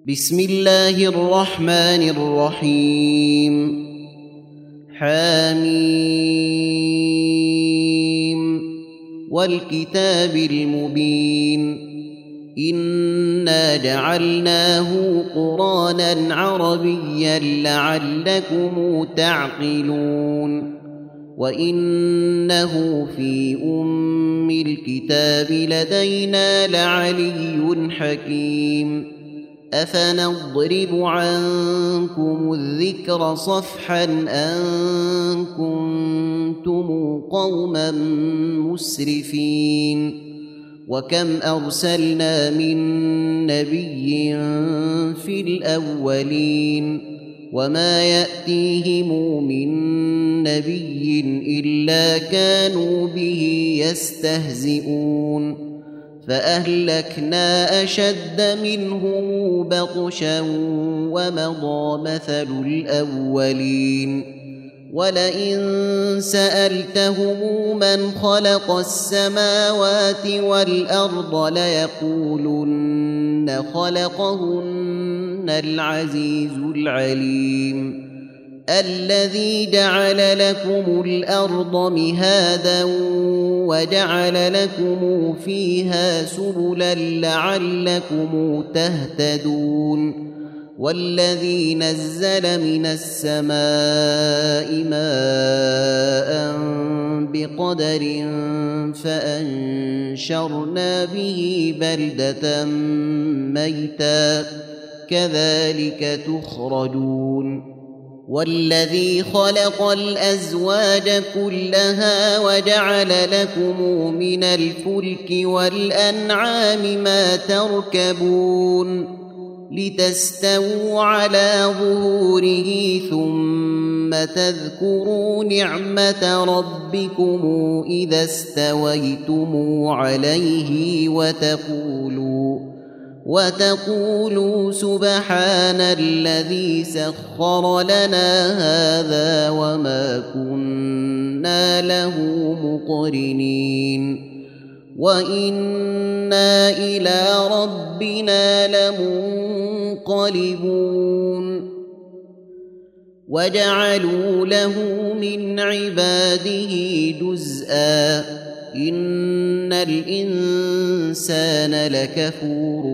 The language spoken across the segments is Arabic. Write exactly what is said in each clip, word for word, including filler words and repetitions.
بسم الله الرحمن الرحيم. حميم والكتاب المبين. إنا جعلناه قرآنا عربيا لعلكم تعقلون. وإنه في أم الكتاب لدينا لعلي حكيم. أفنضرب عنكم الذكر صفحا أن كنتم قوما مسرفين. وكم أرسلنا من نبي في الأولين وما يأتيهم من نبي إلا كانوا به يستهزئون. فأهلكنا أشد منهم بطشا ومضى مثل الأولين. ولئن سألتهم من خلق السماوات والأرض ليقولن خلقهن العزيز العليم. الذي جعل لكم الأرض مهادا وجعل لكم فيها سبلا لعلكم تهتدون. والذي نزل من السماء ماء بقدر فأنشرنا به بلدة ميتا كذلك تخرجون. والذي خلق الأزواج كلها وجعل لكم من الفلك والأنعام ما تركبون لتستووا على ظهوره ثم تذكروا نعمة ربكم إذا استويتم عليه وتقولوا وتقولوا سبحان الذي سخر لنا هذا وما كنا له مقرنين وإنا إلى ربنا لمنقلبون. وجعلوا له من عباده جزءا إن الإنسان لكفور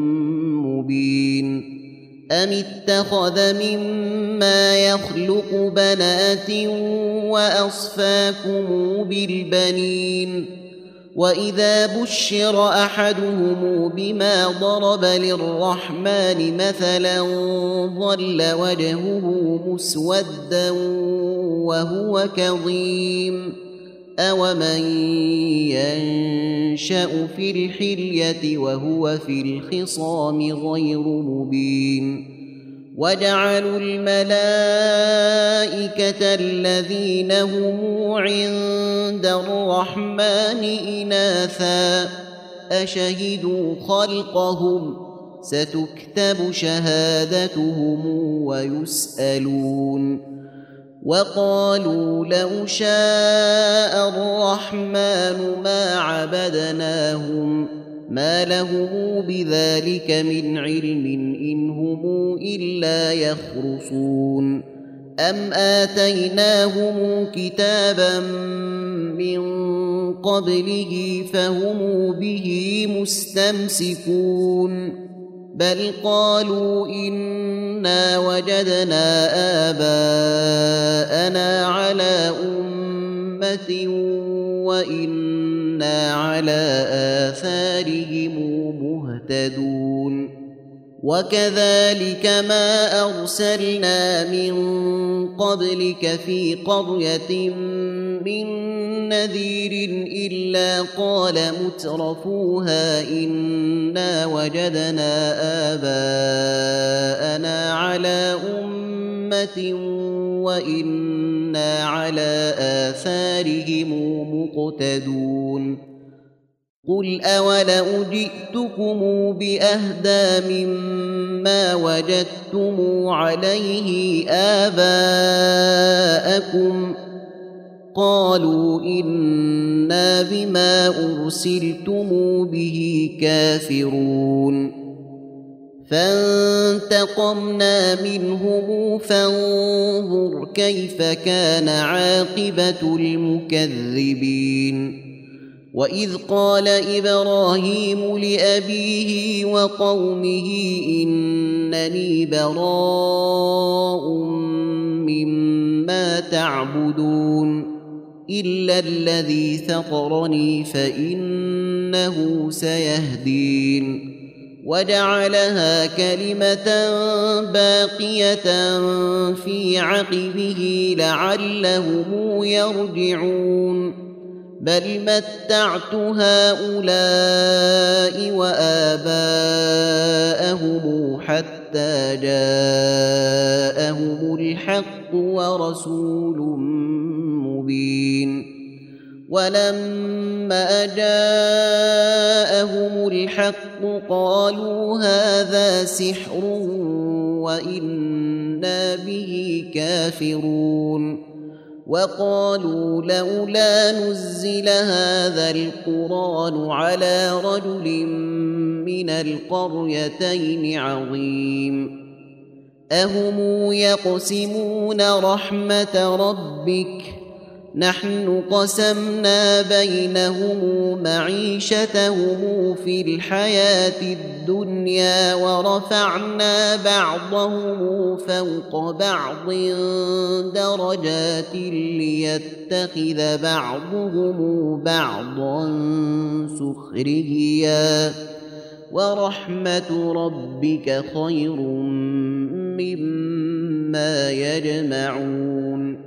مبين. أم اتخذ مما يخلق بنات وأصفاكم بالبنين. وإذا بشر أحدهم بما ضرب للرحمن مثلا ظل وجهه مسودا وهو كظيم. أومن ينشأ في الحلية وهو في الخصام غير مبين. وجعلوا الملائكة الذين هم عند الرحمن إناثا أشهدوا خلقهم ستكتب شهادتهم ويسألون. وقالوا لو شاء الرحمن ما عبدناهم ما لهم بذلك من علم إن هم إلا يخرصون. أم آتيناهم كتابا من قبله فهم به مستمسكون بل قالوا إنا وجدنا آباءنا على أمة وإنا على آثارهم مهتدون. وكذلك ما أرسلنا من قبلك في قرية من نذير إلا قال مترفوها إنا وجدنا آباءنا على أمة وإنا على آثارهم مقتدون. قل أولو جئتكم بأهدى مما وجدتم عليه آباءكم قالوا إنا بما أرسلتم به كافرون فانتقمنا منهم فانظر كيف كان عاقبة المكذبين. وإذ قال إبراهيم لأبيه وقومه إنني براء مما تعبدون إلا الذي فطرني فإنه سيهدين. وجعلها كلمة باقية في عقبه لعلهم يرجعون. بل متعت هؤلاء وآباءهم حتى جاءهم الحق ورسول مبين. ولما جاءهم الحق قالوا هذا سحر وإنا به كافرون. وقالوا لولا نزل هذا القرآن على رجل من القريتين عظيم. أهم يقسمون رحمة ربك نحن قسمنا بينهم معيشتهم في الحياة الدنيا ورفعنا بعضهم فوق بعض درجات ليتخذ بعضهم بعضا سخريا ورحمة ربك خير مما يجمعون.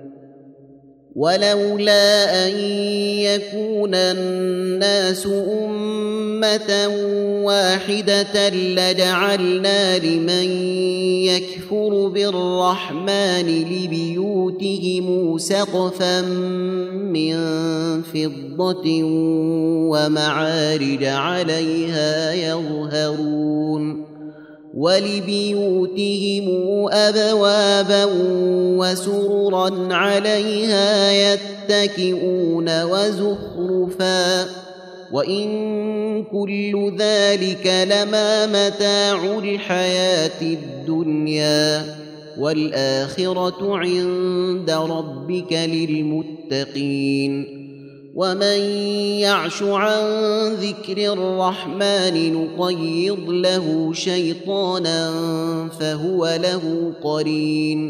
ولولا أن يكون الناس أمة واحدة لجعلنا لمن يكفر بالرحمن لبيوتهم سقفا من فضة ومعارج عليها يظهرون. ولبيوتهم أبوابا وسررا عليها يتكئون وزخرفا وإن كل ذلك لما متاع الحياة الدنيا والآخرة عند ربك للمتقين. ومن يعش عن ذكر الرحمن نقيض له شيطانا فهو له قرين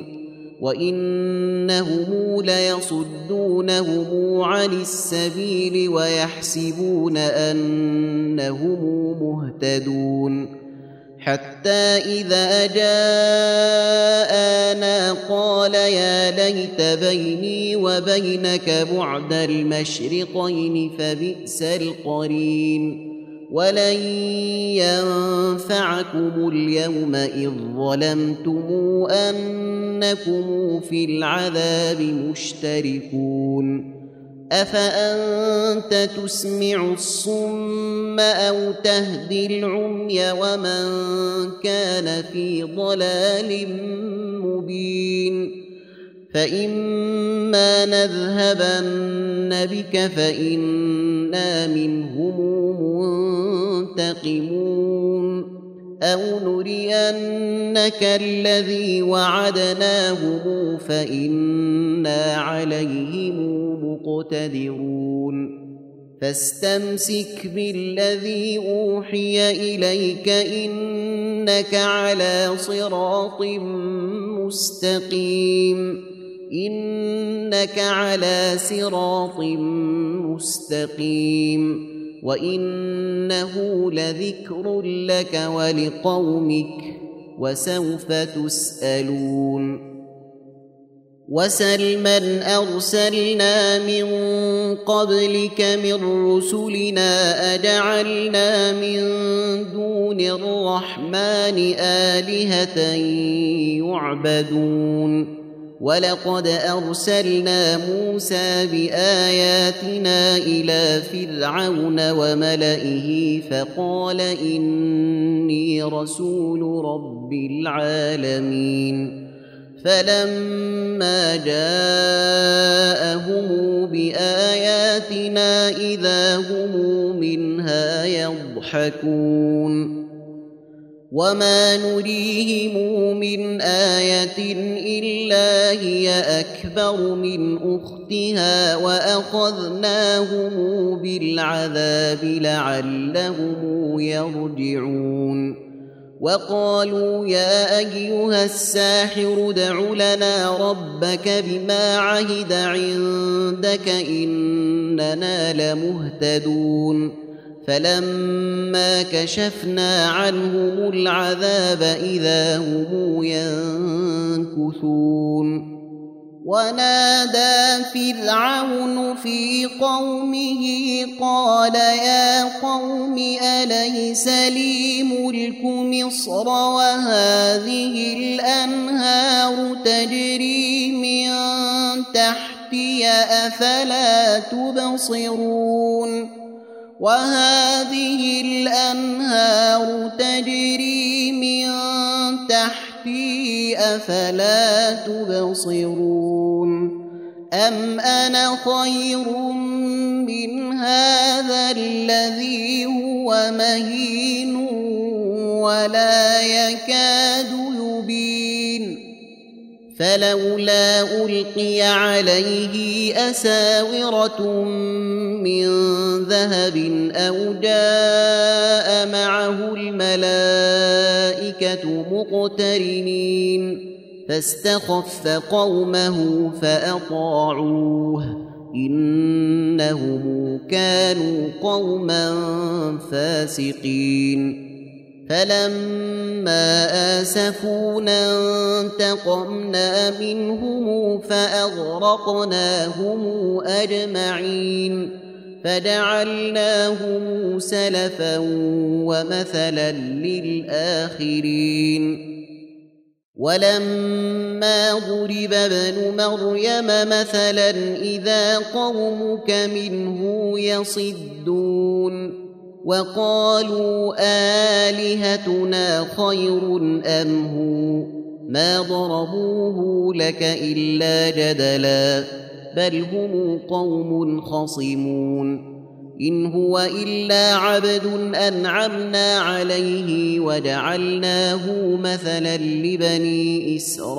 وإنهم ليصدونهم عن السبيل ويحسبون أنهم مهتدون. حتى إذا جاءنا قال يا ليت بيني وبينك بعد المشرقين فبئس القرين. ولن ينفعكم اليوم إذ ظلمتم أنكم في العذاب مشتركون. أفأنت تسمع الصم أو تهدي العمي ومن كان في ضلال مبين. فإما نذهبن بك فإنا منهم منتقمون أو نرينك الذي وعدناهم فإنا عليهم مقتدرون. فاستمسك بالذي أوحي إليك إنك على صراط مستقيم إنك على صراط مستقيم وإنه لذكر لك ولقومك وسوف تسألون. وسل من أرسلنا من قبلك من رسلنا أجعلنا من دون الرحمن آلهة يعبدون. ولقد أرسلنا موسى بآياتنا إلى فرعون وملئه فقال إني رسول رب العالمين. فلما جاءهم بآياتنا إذا هم منها يضحكون. وما نريهم من آية إلا هي أكبر من أختها وأخذناهم بالعذاب لعلهم يرجعون وقالوا يا أيها الساحر ادع لنا ربك بما عهد عندك إننا لمهتدون فلما كشفنا عنهم العذاب إذا هم ينكثون ونادى فرعون في قومه قال يا قوم أليس لي ملك مصر وهذه الأنهار تجري من تحتي أفلا تبصرون وهذه الأنهار تجري من تحتي أفلا تبصرون أم أنا خير من هذا الذي هو مهين ولا يكاد يبين فلولا ألقي عليه أساورة من ذهب أو جاء معه الملائكة مقترنين فاستخف قومه فأطاعوه إنهم كانوا قوما فاسقين فلما آسفونا انتقمنا منهم فأغرقناهم أجمعين فجعلناهم سلفا ومثلا للآخرين ولما ضرب ابن مريم مثلا إذا قومك منه يصدون وقالوا آلهتنا خير أم هو ما ضربوه لك إلا جدلا بل هم قوم خصمون إن هو إلا عبد أنعمنا عليه وجعلناه مثلا لبني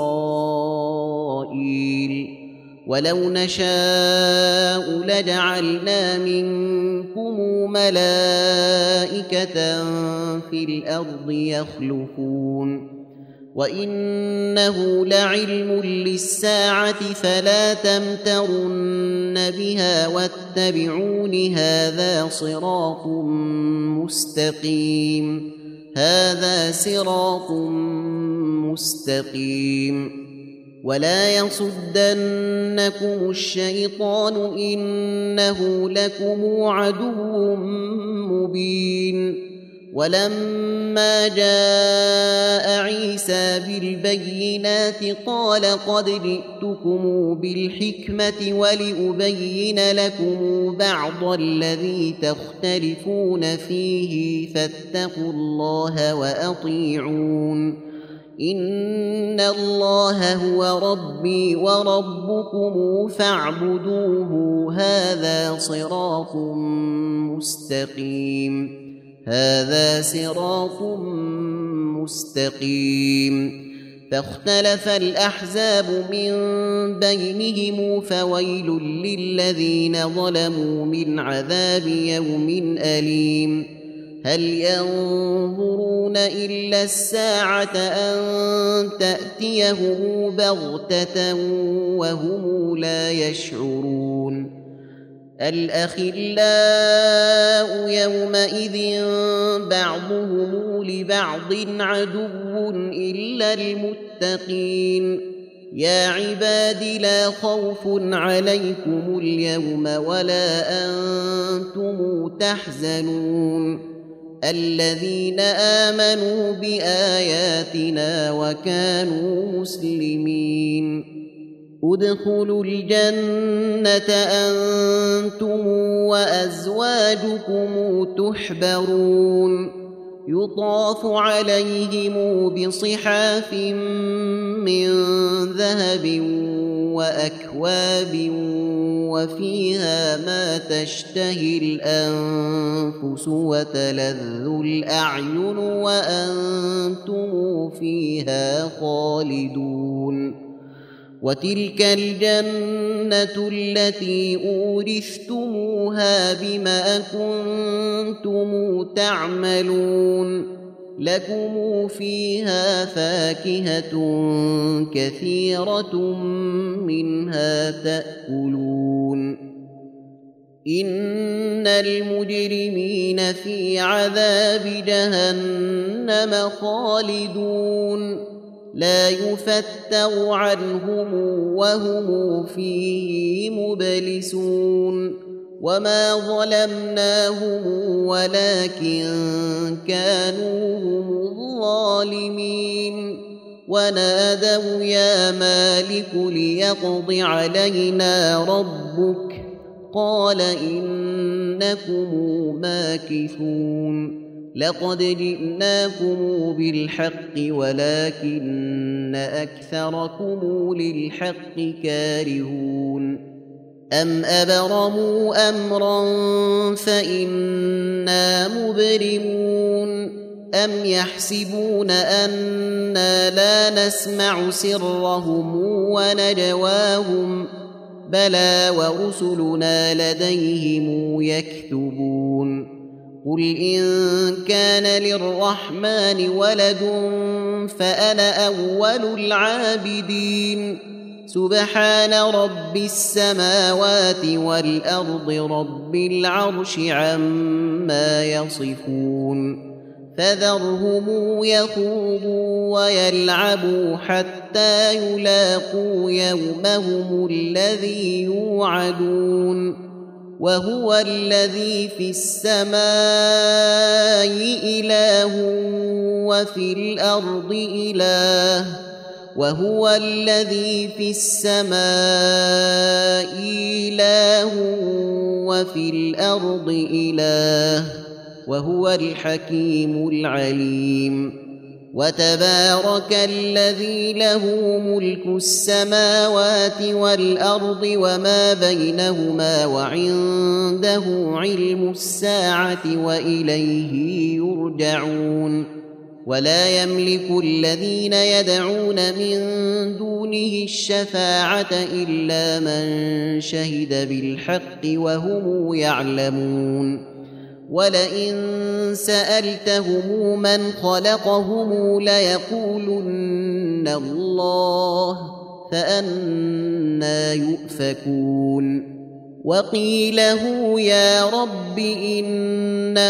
إسرائيل ولو نشاء لجعلنا منكم ملائكة في الأرض يخلفون وإنه لعلم للساعة فلا تمترن بها واتبعون هذا صراط مستقيم هذا صراط مستقيم ولا يصدنكم الشيطان إنه لكم عدو مبين ولما جاء عيسى بالبينات قال قد جئتكم بالحكمة ولأبين لكم بعض الذي تختلفون فيه فاتقوا الله وأطيعون إن الله هو ربي وربكم فاعبدوه هذا صراط مستقيم هذا صراط مستقيم فاختلف الأحزاب من بينهم فويل للذين ظلموا من عذاب يوم أليم هل ينظرون إلا الساعة أن تأتيهم بغتة وهم لا يشعرون الأخلاء يومئذ بعضهم لبعض عدو إلا المتقين يا عباد لا خوف عليكم اليوم ولا أنتم تحزنون الذين آمنوا بآياتنا وكانوا مسلمين ادخلوا الجنة أنتم وأزواجكم تحبرون يطاف عليهم بصحاف من ذهب وأكواب وفيها ما تشتهي الأنفس وتلذ الأعين وأنتم فيها خالدون وتلك الجنة التي أورثتموها بما كنتم تعملون لكم فيها فاكهة كثيرة منها تأكلون إن المجرمين في عذاب جهنم خالدون لا يفتر عنهم وهم فيه مبلسون وما ظلمناهم ولكن كانوا هم الظالمين ونادوا يا مالك ليقض علينا ربك قال إنكم ماكثون لقد جئناكم بالحق ولكن أكثركم للحق كارهون أم أبرموا أمرا فإنا مبرمون أم يحسبون أنا لا نسمع سرهم ونجواهم بلى ورسلنا لديهم يكتبون قل إن كان للرحمن ولد فأنا أول العابدين سبحان رب السماوات والأرض رب العرش عما يصفون فذرهم يخوضوا ويلعبوا حتى يلاقوا يومهم الذي يوعدون وهو الذي في السماء إله وفي الأرض إله وهو الذي في السماء إله وفي الأرض إله وهو الحكيم العليم وتبارك الذي له ملك السماوات والأرض وما بينهما وعنده علم الساعة وإليه يرجعون ولا يملك الذين يدعون من دونه الشفاعة إلا من شهد بالحق وهم يعلمون ولئن سألتهم من خلقهم ليقولن الله فأنى يؤفكون وقيله يا رب إن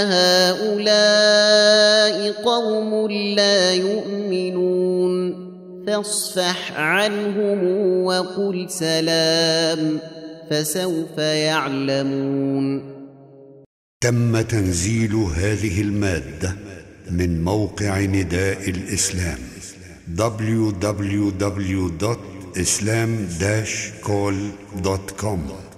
هؤلاء قوم لا يؤمنون فاصفح عنهم وقل سلام فسوف يعلمون. تم تنزيل هذه المادة من موقع نداء الإسلام دبليو دبليو دبليو دوت إسلام داش كول دوت كوم.